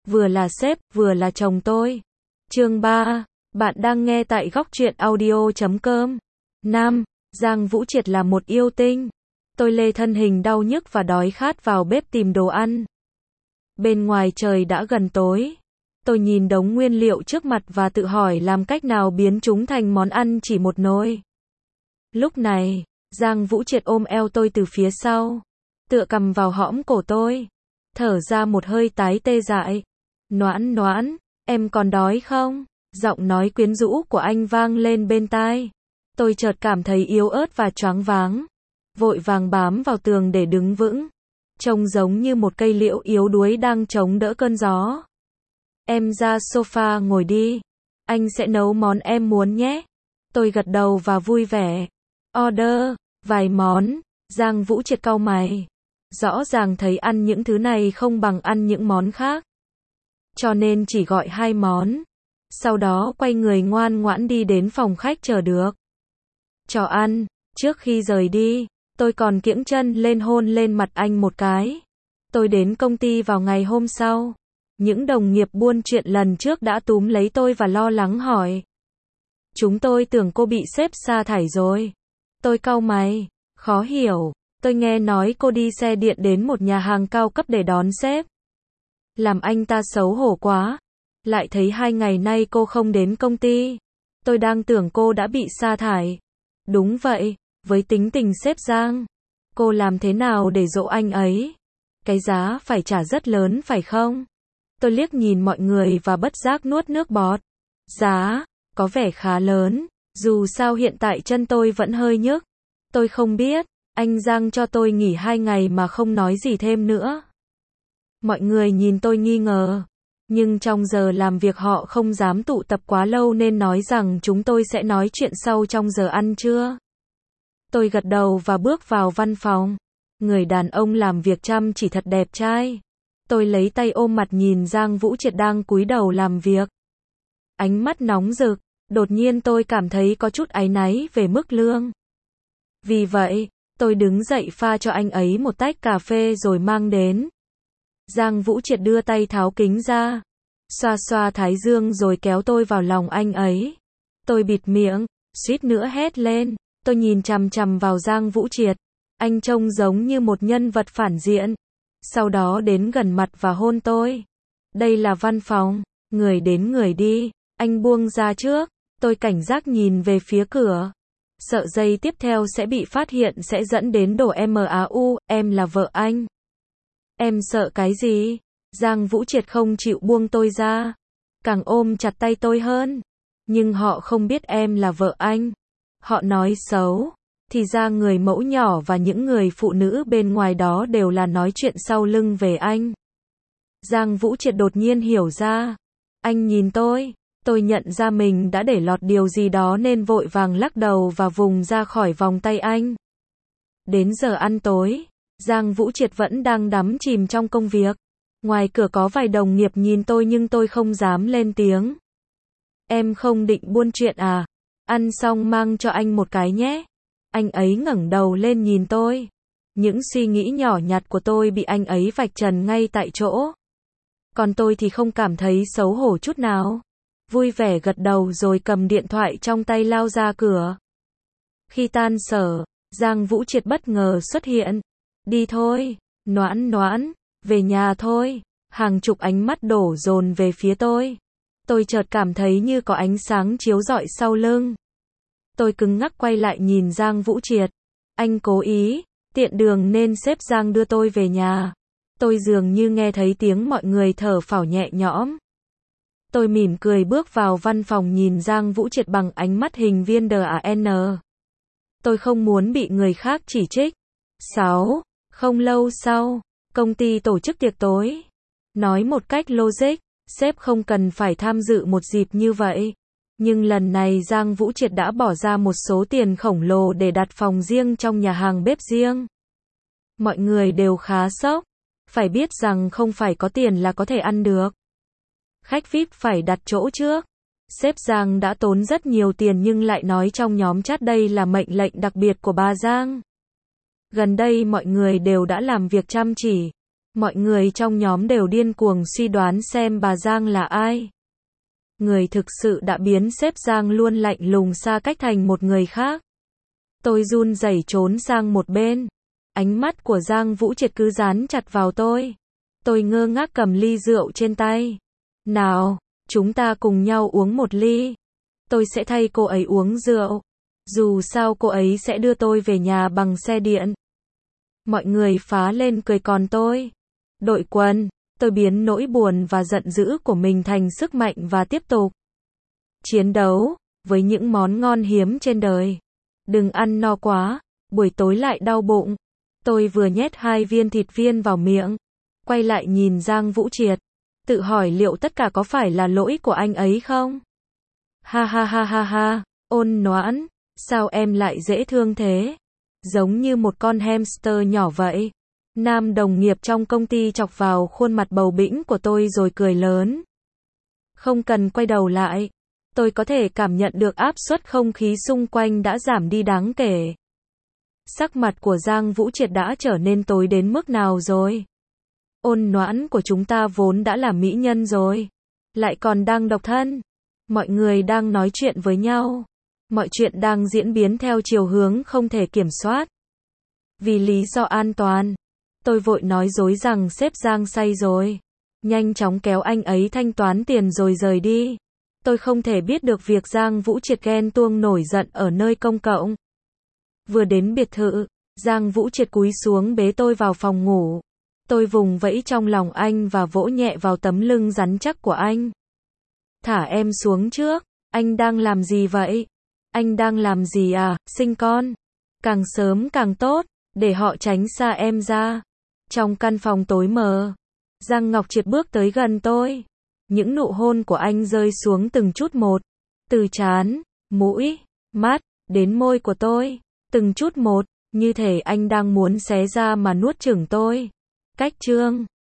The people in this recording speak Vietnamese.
vừa là sếp, vừa là chồng tôi. Chương 3. Bạn đang nghe tại góc truyện audio.com. Nam, Giang Vũ Triệt là một yêu tinh. Tôi lê thân hình đau nhức và đói khát vào bếp tìm đồ ăn. Bên ngoài trời đã gần tối. Tôi nhìn đống nguyên liệu trước mặt và tự hỏi làm cách nào biến chúng thành món ăn chỉ một nồi. Lúc này, Giang Vũ Triệt ôm eo tôi từ phía sau, tựa cằm vào hõm cổ tôi, thở ra một hơi tái tê dại. Noãn noãn, em còn đói không? Giọng nói quyến rũ của anh vang lên bên tai. Tôi chợt cảm thấy yếu ớt và choáng váng, vội vàng bám vào tường để đứng vững, trông giống như một cây liễu yếu đuối đang chống đỡ cơn gió. Em ra sofa ngồi đi, anh sẽ nấu món em muốn nhé. Tôi gật đầu và vui vẻ. Order vài món. Giang Vũ Triệt cau mày. Rõ ràng thấy ăn những thứ này không bằng ăn những món khác, cho nên chỉ gọi 2 món. Sau đó quay người ngoan ngoãn đi đến phòng khách chờ được cho ăn. Trước khi rời đi, tôi còn kiễng chân lên hôn lên mặt anh một cái. Tôi đến công ty vào ngày hôm sau. Những đồng nghiệp buôn chuyện lần trước đã túm lấy tôi và lo lắng hỏi. Chúng tôi tưởng cô bị sếp sa thải rồi. Tôi cau mày, khó hiểu. Tôi nghe nói cô đi xe điện đến một nhà hàng cao cấp để đón sếp. Làm anh ta xấu hổ quá. Lại thấy 2 ngày nay cô không đến công ty. Tôi đang tưởng cô đã bị sa thải. Đúng vậy, với tính tình sếp Giang, cô làm thế nào để dỗ anh ấy? Cái giá phải trả rất lớn phải không? Tôi liếc nhìn mọi người và bất giác nuốt nước bọt. Giá, có vẻ khá lớn, dù sao hiện tại chân tôi vẫn hơi nhức. Tôi không biết, anh Giang cho tôi nghỉ 2 ngày mà không nói gì thêm nữa. Mọi người nhìn tôi nghi ngờ, nhưng trong giờ làm việc họ không dám tụ tập quá lâu nên nói rằng chúng tôi sẽ nói chuyện sau trong giờ ăn trưa. Tôi gật đầu và bước vào văn phòng. Người đàn ông làm việc chăm chỉ thật đẹp trai. Tôi lấy tay ôm mặt nhìn Giang Vũ Triệt đang cúi đầu làm việc. Ánh mắt nóng rực, đột nhiên tôi cảm thấy có chút áy náy về mức lương. Vì vậy, tôi đứng dậy pha cho anh ấy một tách cà phê rồi mang đến. Giang Vũ Triệt đưa tay tháo kính ra, xoa xoa thái dương rồi kéo tôi vào lòng anh ấy. Tôi bịt miệng, suýt nữa hét lên. Tôi nhìn chằm chằm vào Giang Vũ Triệt. Anh trông giống như một nhân vật phản diện. Sau đó đến gần mặt và hôn tôi. Đây là văn phòng, người đến người đi. Anh buông ra trước. Tôi cảnh giác nhìn về phía cửa, sợ giây tiếp theo sẽ bị phát hiện sẽ dẫn đến đổ MAU. Em là vợ anh. Em sợ cái gì? Giang Vũ Triệt không chịu buông tôi ra, càng ôm chặt tay tôi hơn. Nhưng họ không biết em là vợ anh. Họ nói xấu. Thì ra người mẫu nhỏ và những người phụ nữ bên ngoài đó đều là nói chuyện sau lưng về anh. Giang Vũ Triệt đột nhiên hiểu ra. Anh nhìn tôi nhận ra mình đã để lọt điều gì đó nên vội vàng lắc đầu và vùng ra khỏi vòng tay anh. Đến giờ ăn tối, Giang Vũ Triệt vẫn đang đắm chìm trong công việc. Ngoài cửa có vài đồng nghiệp nhìn tôi nhưng tôi không dám lên tiếng. Em không định buôn chuyện à? Ăn xong mang cho anh một cái nhé. Anh ấy ngẩng đầu lên nhìn tôi. Những suy nghĩ nhỏ nhặt của tôi bị anh ấy vạch trần ngay tại chỗ. Còn tôi thì không cảm thấy xấu hổ chút nào. Vui vẻ gật đầu rồi cầm điện thoại trong tay lao ra cửa. Khi tan sở, Giang Vũ Triệt bất ngờ xuất hiện. Đi thôi, noãn noãn, về nhà thôi. Hàng chục ánh mắt đổ dồn về phía tôi. Tôi chợt cảm thấy như có ánh sáng chiếu rọi sau lưng. Tôi cứng ngắc quay lại nhìn Giang Vũ Triệt. Anh cố ý, tiện đường nên sếp Giang đưa tôi về nhà. Tôi dường như nghe thấy tiếng mọi người thở phào nhẹ nhõm. Tôi mỉm cười bước vào văn phòng nhìn Giang Vũ Triệt bằng ánh mắt hình viên DAN. Tôi không muốn bị người khác chỉ trích. 6. Không lâu sau, công ty tổ chức tiệc tối. Nói một cách logic, sếp không cần phải tham dự một dịp như vậy. Nhưng lần này Giang Vũ Triệt đã bỏ ra một số tiền khổng lồ để đặt phòng riêng trong nhà hàng bếp riêng. Mọi người đều khá sốc. Phải biết rằng không phải có tiền là có thể ăn được. Khách VIP phải đặt chỗ trước. Sếp Giang đã tốn rất nhiều tiền nhưng lại nói trong nhóm chat đây là mệnh lệnh đặc biệt của bà Giang. Gần đây mọi người đều đã làm việc chăm chỉ. Mọi người trong nhóm đều điên cuồng suy đoán xem bà Giang là ai. Người thực sự đã biến sếp Giang luôn lạnh lùng xa cách thành một người khác. Tôi run rẩy trốn sang một bên. Ánh mắt của Giang Vũ Triệt cứ dán chặt vào tôi. Tôi ngơ ngác cầm ly rượu trên tay. Nào, chúng ta cùng nhau uống một ly. Tôi sẽ thay cô ấy uống rượu. Dù sao cô ấy sẽ đưa tôi về nhà bằng xe điện. Mọi người phá lên cười còn tôi. Đội quân, tôi biến nỗi buồn và giận dữ của mình thành sức mạnh và tiếp tục chiến đấu với những món ngon hiếm trên đời. Đừng ăn no quá, buổi tối lại đau bụng. Tôi vừa nhét 2 viên thịt viên vào miệng, quay lại nhìn Giang Vũ Triệt, tự hỏi liệu tất cả có phải là lỗi của anh ấy không? Ha ha ha ha ha, Ôn Noãn, sao em lại dễ thương thế? Giống như một con hamster nhỏ vậy. Nam đồng nghiệp trong công ty chọc vào khuôn mặt bầu bĩnh của tôi rồi cười lớn. Không cần quay đầu lại. Tôi có thể cảm nhận được áp suất không khí xung quanh đã giảm đi đáng kể. Sắc mặt của Giang Vũ Triệt đã trở nên tối đến mức nào rồi? Ôn Noãn của chúng ta vốn đã là mỹ nhân rồi. Lại còn đang độc thân. Mọi người đang nói chuyện với nhau. Mọi chuyện đang diễn biến theo chiều hướng không thể kiểm soát. Vì lý do an toàn, tôi vội nói dối rằng sếp Giang say rồi. Nhanh chóng kéo anh ấy thanh toán tiền rồi rời đi. Tôi không thể biết được việc Giang Vũ Triệt ghen tuông nổi giận ở nơi công cộng. Vừa đến biệt thự, Giang Vũ Triệt cúi xuống bế tôi vào phòng ngủ. Tôi vùng vẫy trong lòng anh và vỗ nhẹ vào tấm lưng rắn chắc của anh. Thả em xuống trước, anh đang làm gì vậy? Anh đang làm gì à, sinh con? Càng sớm càng tốt, để họ tránh xa em ra. Trong căn phòng tối mờ, Giang Ngọc Triệt bước tới gần tôi. Những nụ hôn của anh rơi xuống từng chút một, từ trán, mũi, mắt, đến môi của tôi. Từng chút một, như thể anh đang muốn xé ra mà nuốt chửng tôi. Cách chương